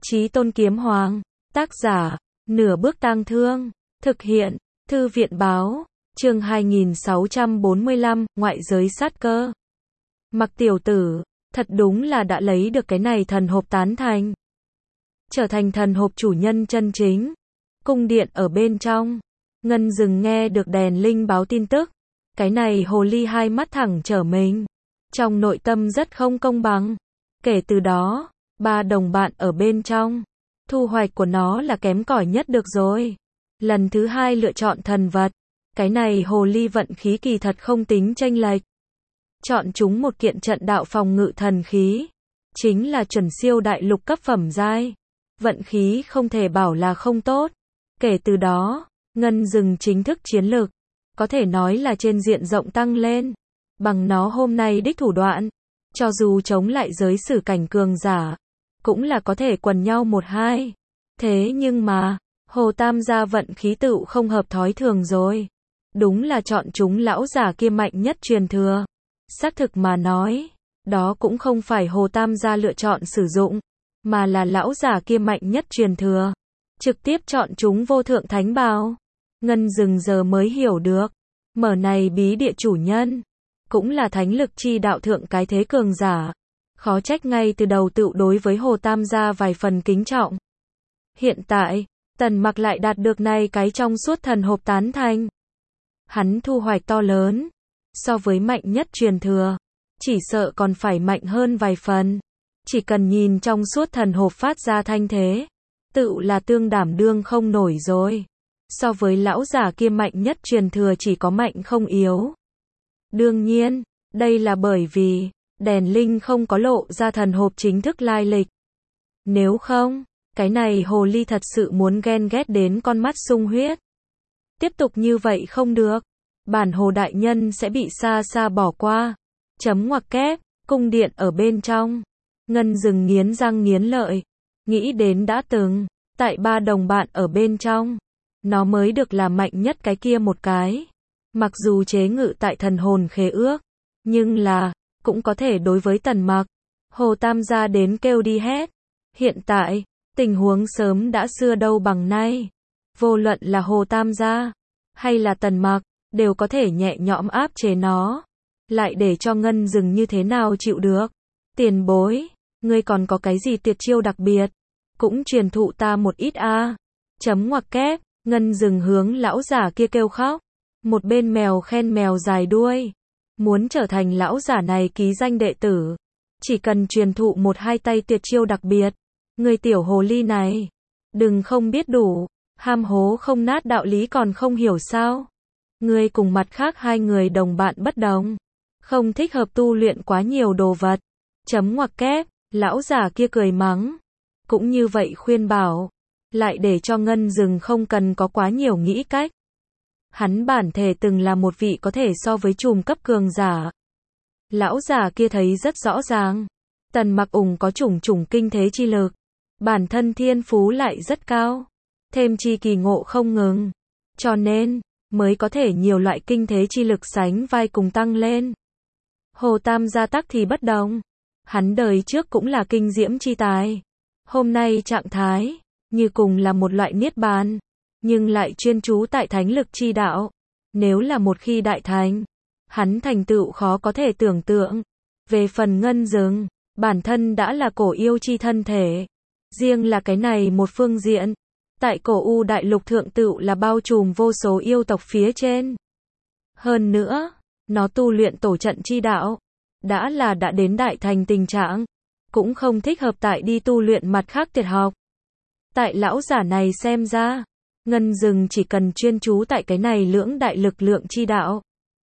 Chí Tôn Kiếm Hoàng. Tác giả, Nửa Bước Tang Thương. Thực hiện, Thư viện Báo. Chương 2645, Ngoại giới sát cơ. Mặc tiểu tử, thật đúng là đã lấy được cái này thần hộp tán thành. Trở thành thần hộp chủ nhân chân chính. Cung điện ở bên trong. Ngân Dừng nghe được đèn linh báo tin tức. Cái này hồ ly hai mắt thẳng trở mình. Trong nội tâm rất không công bằng. Kể từ đó, ba đồng bạn ở bên trong. Thu hoạch của nó là kém cỏi nhất được rồi. Lần thứ hai lựa chọn thần vật. Cái này hồ ly vận khí kỳ thật không tính chênh lệch. Chọn chúng một kiện trận đạo phòng ngự thần khí. Chính là chuẩn siêu đại lục cấp phẩm giai. Vận khí không thể bảo là không tốt. Kể từ đó, Ngân Dừng chính thức chiến lược. Có thể nói là trên diện rộng tăng lên. Bằng nó hôm nay đích thủ đoạn. Cho dù chống lại giới sử cảnh cường giả. Cũng là có thể quần nhau một hai. Thế nhưng mà, Hồ Tam gia vận khí tựu không hợp thói thường rồi. Đúng là chọn chúng lão giả kia mạnh nhất truyền thừa. Xác thực mà nói, đó cũng không phải Hồ Tam gia lựa chọn sử dụng, mà là lão giả kia mạnh nhất truyền thừa. Trực tiếp chọn chúng vô thượng thánh bào. Ngân Dừng giờ mới hiểu được, mở này bí địa chủ nhân, cũng là thánh lực chi đạo thượng cái thế cường giả. Khó trách ngay từ đầu tựu đối với Hồ Tam gia vài phần kính trọng. Hiện tại, Tần Mặc lại đạt được này cái trong suốt thần hộp tán thành. Hắn thu hoạch to lớn, so với mạnh nhất truyền thừa, chỉ sợ còn phải mạnh hơn vài phần. Chỉ cần nhìn trong suốt thần hộp phát ra thanh thế, tựu là tương đảm đương không nổi rồi. So với lão giả kia mạnh nhất truyền thừa chỉ có mạnh không yếu. Đương nhiên, đây là bởi vì đèn linh không có lộ ra thần hộp chính thức lai lịch. Nếu không, cái này hồ ly thật sự muốn ghen ghét đến con mắt sung huyết. Tiếp tục như vậy không được. Bản hồ đại nhân sẽ bị xa xa bỏ qua. Chấm ngoặc kép, cung điện ở bên trong. Ngân Dừng nghiến răng nghiến lợi. Nghĩ đến đã từng, tại ba đồng bạn ở bên trong. Nó mới được là mạnh nhất cái kia một cái. Mặc dù chế ngự tại thần hồn khế ước. Nhưng là, cũng có thể đối với Tần Mặc. Hồ Tam gia đến kêu đi hết. Hiện tại, tình huống sớm đã xưa đâu bằng nay. Vô luận là Hồ Tam gia, hay là Tần Mặc, đều có thể nhẹ nhõm áp chế nó. Lại để cho Ngân Dừng như thế nào chịu được. Tiền bối, ngươi còn có cái gì tuyệt chiêu đặc biệt? Cũng truyền thụ ta một ít a. Chấm ngoặc kép, Ngân Dừng hướng lão giả kia kêu khóc. Một bên mèo khen mèo dài đuôi. Muốn trở thành lão giả này ký danh đệ tử. Chỉ cần truyền thụ một hai tay tuyệt chiêu đặc biệt. Người tiểu hồ ly này. Đừng không biết đủ. Ham hố không nát đạo lý còn không hiểu sao. Ngươi cùng mặt khác hai người đồng bạn bất đồng. Không thích hợp tu luyện quá nhiều đồ vật. Chấm ngoặc kép, lão giả kia cười mắng. Cũng như vậy khuyên bảo. Lại để cho Ngân Dừng không cần có quá nhiều nghĩ cách. Hắn bản thể từng là một vị có thể so với trùm cấp cường giả. Lão giả kia thấy rất rõ ràng. Tần Mặc ủng có chủng kinh thế chi lực. Bản thân thiên phú lại rất cao. Thêm chi kỳ ngộ không ngừng. Cho nên, mới có thể nhiều loại kinh thế chi lực sánh vai cùng tăng lên. Hồ Tam gia tắc thì bất đồng. Hắn đời trước cũng là kinh diễm chi tài. Hôm nay trạng thái, như cùng là một loại niết bàn. Nhưng lại chuyên chú tại thánh lực chi đạo. Nếu là một khi đại thành, hắn thành tựu khó có thể tưởng tượng. Về phần Ngân Dừng, bản thân đã là cổ yêu chi thân thể. Riêng là cái này một phương diện. Tại cổ u đại lục thượng tựu là bao trùm vô số yêu tộc phía trên. Hơn nữa, nó tu luyện tổ trận chi đạo. Đã đến đại thành tình trạng. Cũng không thích hợp tại đi tu luyện mặt khác tuyệt học. Tại lão giả này xem ra, Ngân Dừng chỉ cần chuyên chú tại cái này lưỡng đại lực lượng chi đạo.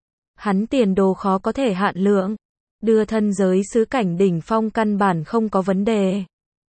Hắn tiền đồ khó có thể hạn lượng. Đưa thân giới xứ cảnh đỉnh phong căn bản không có vấn đề.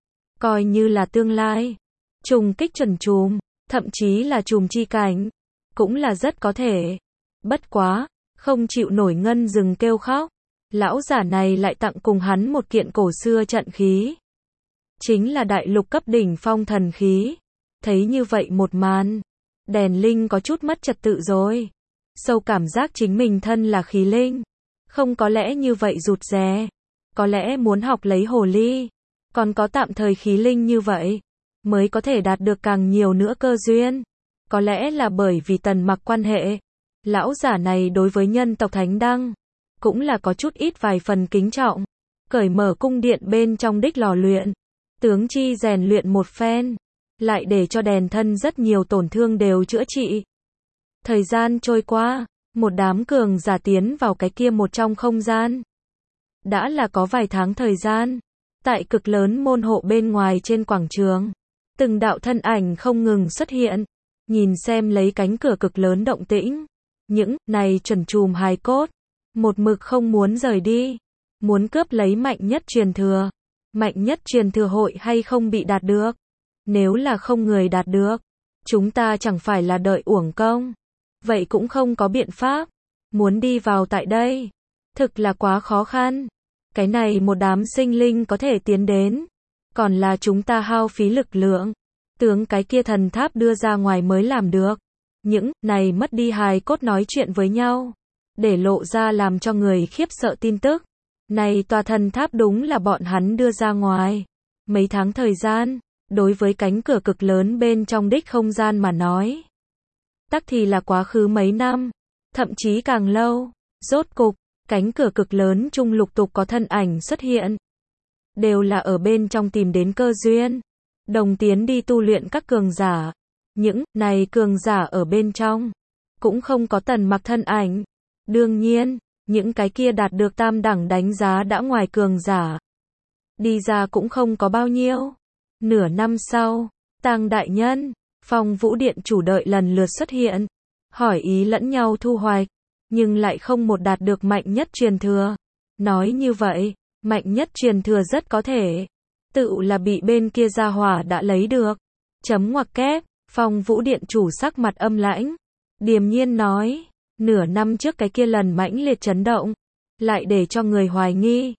Coi như là tương lai. Trùng kích chuẩn trùm, thậm chí là trùm chi cảnh. Cũng là rất có thể. Bất quá, không chịu nổi Ngân Dừng kêu khóc. Lão giả này lại tặng cùng hắn một kiện cổ xưa trận khí. Chính là đại lục cấp đỉnh phong thần khí. Thấy như vậy một màn, đèn linh có chút mất trật tự rồi. Sâu cảm giác chính mình thân là khí linh. Không có lẽ như vậy rụt rè. Có lẽ muốn học lấy hồ ly. còn có tạm thời khí linh như vậy, mới có thể đạt được càng nhiều nữa cơ duyên. Có lẽ là bởi vì Tần Mặc quan hệ, lão giả này đối với nhân tộc Thánh Đăng, cũng là có chút ít vài phần kính trọng. Cởi mở cung điện bên trong đích lò luyện, tướng chi rèn luyện một phen, lại để cho đèn thân rất nhiều tổn thương đều chữa trị. Thời gian trôi qua, một đám cường giả tiến vào cái kia một trong không gian. Đã là có vài tháng thời gian, tại cực lớn môn hộ bên ngoài trên quảng trường, từng đạo thân ảnh không ngừng xuất hiện, nhìn xem lấy cánh cửa cực lớn động tĩnh. Những này chuẩn chùm hài cốt, một mực không muốn rời đi, muốn cướp lấy mạnh nhất truyền thừa. Mạnh nhất truyền thừa hội hay không bị đạt được? Nếu là không người đạt được, chúng ta chẳng phải là đợi uổng công. Vậy cũng không có biện pháp. Muốn đi vào tại đây, thực là quá khó khăn. Cái này một đám sinh linh có thể tiến đến, còn là chúng ta hao phí lực lượng, tướng cái kia thần tháp đưa ra ngoài mới làm được. Những này mất đi hài cốt nói chuyện với nhau, để lộ ra làm cho người khiếp sợ tin tức. Này tòa thần tháp đúng là bọn hắn đưa ra ngoài. Mấy tháng thời gian, đối với cánh cửa cực lớn bên trong đích không gian mà nói, tắc thì là quá khứ mấy năm, thậm chí càng lâu. Rốt cục, cánh cửa cực lớn trung lục tục có thân ảnh xuất hiện. Đều là ở bên trong tìm đến cơ duyên, đồng tiến đi tu luyện các cường giả. Những này cường giả ở bên trong, cũng không có Tần Mặc thân ảnh. Đương nhiên, những cái kia đạt được tam đẳng đánh giá đã ngoài cường giả, đi ra cũng không có bao nhiêu. Nửa năm sau, Tang đại nhân, Phong Vũ Điện chủ đợi lần lượt xuất hiện, hỏi ý lẫn nhau thu hoạch, nhưng lại không một đạt được mạnh nhất truyền thừa. Nói như vậy, mạnh nhất truyền thừa rất có thể tự là bị bên kia gia hỏa đã lấy được. Chấm ngoặc kép, Phong Vũ Điện chủ sắc mặt âm lãnh, điềm nhiên nói, nửa năm trước cái kia lần mãnh liệt chấn động, lại để cho người hoài nghi,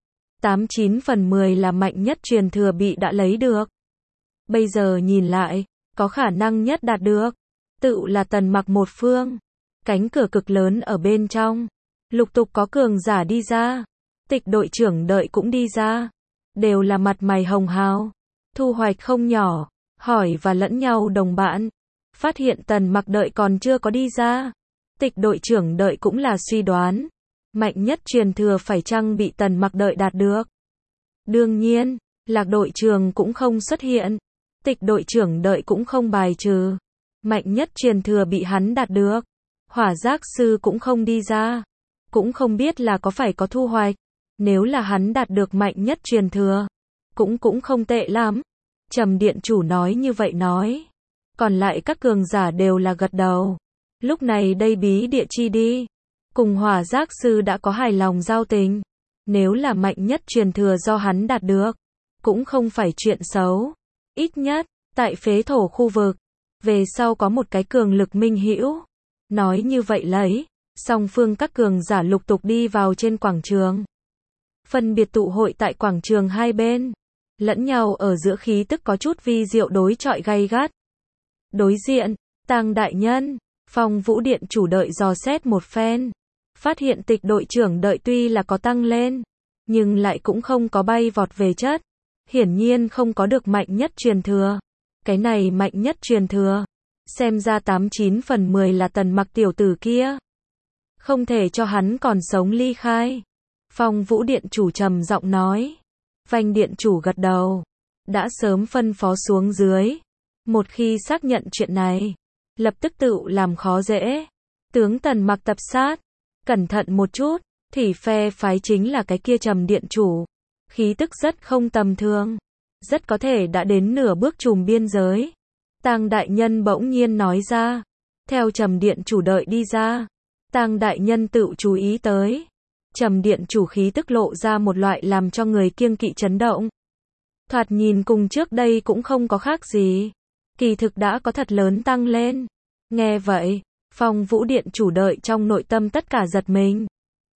89 phần 10 là mạnh nhất truyền thừa bị đã lấy được. Bây giờ nhìn lại, có khả năng nhất đạt được, tự là Tần Mặc một phương. Cánh cửa cực lớn ở bên trong, lục tục có cường giả đi ra, Tịch đội trưởng đợi cũng đi ra, đều là mặt mày hồng hào, thu hoạch không nhỏ, hỏi và lẫn nhau đồng bạn, phát hiện Tần Mặc đợi còn chưa có đi ra. Tịch đội trưởng đợi cũng là suy đoán, mạnh nhất truyền thừa phải chăng bị Tần Mặc đợi đạt được. Đương nhiên, Lạc đội trưởng cũng không xuất hiện, Tịch đội trưởng đợi cũng không bài trừ, mạnh nhất truyền thừa bị hắn đạt được. Hỏa giác sư cũng không đi ra, cũng không biết là có phải có thu hoạch. Nếu là hắn đạt được mạnh nhất truyền thừa, cũng không tệ lắm. Trầm điện chủ nói như vậy nói, còn lại các cường giả đều là gật đầu. Lúc này đây bí địa chi đi, cùng hỏa giác sư đã có hài lòng giao tình. Nếu là mạnh nhất truyền thừa do hắn đạt được, cũng không phải chuyện xấu. Ít nhất, tại phế thổ khu vực, về sau có một cái cường lực minh hữu. Nói như vậy lấy, song phương các cường giả lục tục đi vào trên quảng trường. Phân biệt tụ hội tại quảng trường hai bên, lẫn nhau ở giữa khí tức có chút vi diệu đối chọi gay gắt. Đối diện, Tang đại nhân, Phong Vũ Điện chủ đợi dò xét một phen, phát hiện Tịch đội trưởng đợi tuy là có tăng lên, nhưng lại cũng không có bay vọt về chất, hiển nhiên không có được mạnh nhất truyền thừa. Cái này mạnh nhất truyền thừa, xem ra 89 phần 10 là Tần Mặc tiểu tử kia, không thể cho hắn còn sống ly khai. Phong Vũ Điện chủ trầm giọng nói. Vành điện chủ gật đầu, đã sớm phân phó xuống dưới, một khi xác nhận chuyện này, lập tức tự làm khó dễ, tướng Tần Mặc tập sát. Cẩn thận một chút, thì phe phái chính là cái kia Trầm điện chủ, khí tức rất không tầm thường, rất có thể đã đến nửa bước trùm biên giới. Tang đại nhân bỗng nhiên nói ra, theo Trầm điện chủ đợi đi ra, Tang đại nhân tự chú ý tới, Trầm điện chủ khí tức lộ ra một loại làm cho người kiêng kỵ chấn động. Thoạt nhìn cùng trước đây cũng không có khác gì, kỳ thực đã có thật lớn tăng lên. Nghe vậy, Phong Vũ Điện chủ đợi trong nội tâm tất cả giật mình,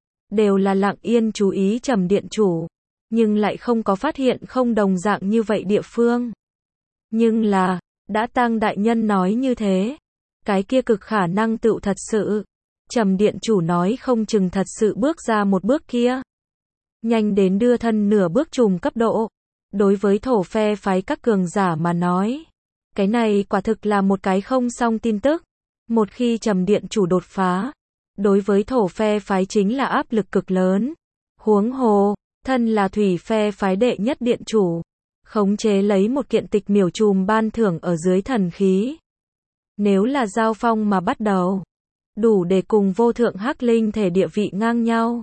đều là lặng yên chú ý Trầm điện chủ, nhưng lại không có phát hiện không đồng dạng như vậy địa phương. Nhưng là, đã Tang đại nhân nói như thế, cái kia cực khả năng tựu thật sự. Trầm điện chủ nói không chừng thật sự bước ra một bước kia, nhanh đến đưa thân nửa bước trùm cấp độ. Đối với thổ phe phái các cường giả mà nói, cái này quả thực là một cái không xong tin tức. Một khi Trầm Điện Chủ đột phá, đối với thổ phe phái chính là áp lực cực lớn. Huống hồ, thân là thủy phe phái đệ nhất điện chủ, khống chế lấy một kiện tịch miểu trùm ban thưởng ở dưới thần khí. Nếu là giao phong mà bắt đầu, đủ để cùng vô thượng hắc linh thể địa vị ngang nhau.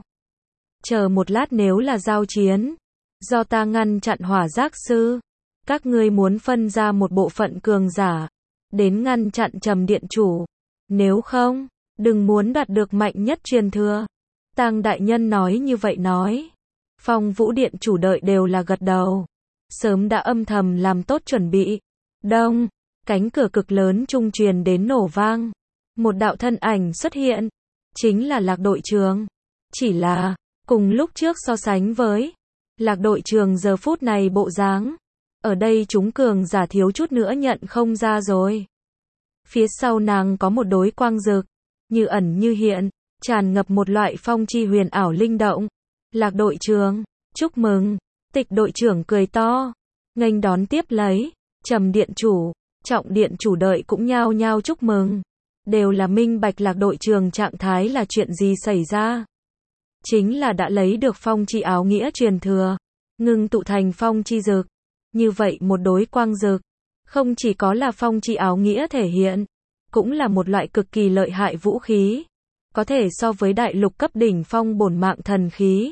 Chờ một lát, nếu là giao chiến, do ta ngăn chặn hỏa giác sư, các ngươi muốn phân ra một bộ phận cường giả, đến ngăn chặn Trầm Điện Chủ. Nếu không, đừng muốn đạt được mạnh nhất truyền thừa. Tang đại nhân nói như vậy nói. Phong Vũ Điện Chủ đợi đều là gật đầu. Sớm đã âm thầm làm tốt chuẩn bị. Đông, cánh cửa cực lớn trung truyền đến nổ vang. Một đạo thân ảnh xuất hiện. Chính là Lạc Đội Trường. Chỉ là, cùng lúc trước so sánh với Lạc Đội Trường giờ phút này bộ dáng, ở đây chúng cường giả thiếu chút nữa nhận không ra rồi. Phía sau nàng có một đối quang rực, như ẩn như hiện, tràn ngập một loại phong chi huyền ảo linh động. Lạc Đội Trường, chúc mừng. Tịch đội trưởng cười to, nghênh đón tiếp lấy. Trầm Điện Chủ, Trọng Điện Chủ đợi cũng nhao nhao chúc mừng. Đều là minh bạch Lạc Đội Trường trạng thái là chuyện gì xảy ra. Chính là đã lấy được phong chi áo nghĩa truyền thừa, ngưng tụ thành phong chi dực. Như vậy một đối quang dực, không chỉ có là phong chi áo nghĩa thể hiện, cũng là một loại cực kỳ lợi hại vũ khí, có thể so với đại lục cấp đỉnh phong bổn mạng thần khí.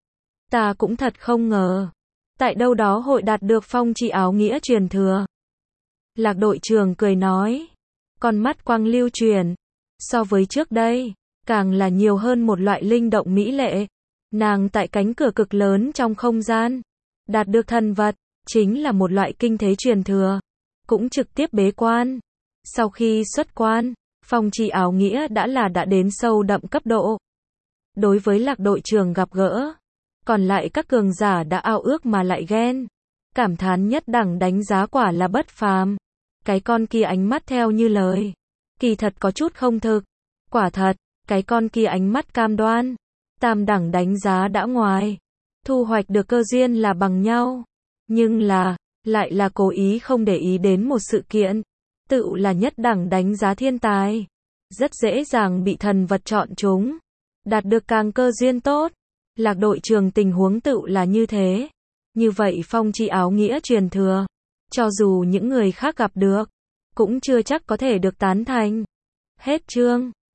Ta cũng thật không ngờ, tại đâu đó hội đạt được phong chi áo nghĩa truyền thừa. Lạc Đội Trường cười nói, con mắt quang lưu truyền, so với trước đây, càng là nhiều hơn một loại linh động mỹ lệ. Nàng tại cánh cửa cực lớn trong không gian, đạt được thần vật, chính là một loại kinh thế truyền thừa, cũng trực tiếp bế quan. Sau khi xuất quan, phong chi áo nghĩa đã đến sâu đậm cấp độ. Đối với Lạc Đội Trường gặp gỡ, còn lại các cường giả đã ao ước mà lại ghen, cảm thán nhất đẳng đánh giá quả là bất phàm. Cái con kia ánh mắt theo như lời, kỳ thật có chút không thực. Quả thật, cái con kia ánh mắt cam đoan, tam đẳng đánh giá đã ngoài, thu hoạch được cơ duyên là bằng nhau. Nhưng lại là cố ý không để ý đến một sự kiện, tự là nhất đẳng đánh giá thiên tài. Rất dễ dàng bị thần vật chọn chúng, đạt được càng cơ duyên tốt. Lạc Đội Trường tình huống tự là như thế. Như vậy phong chi áo nghĩa truyền thừa, cho dù những người khác gặp được, cũng chưa chắc có thể được tán thành. Hết chương.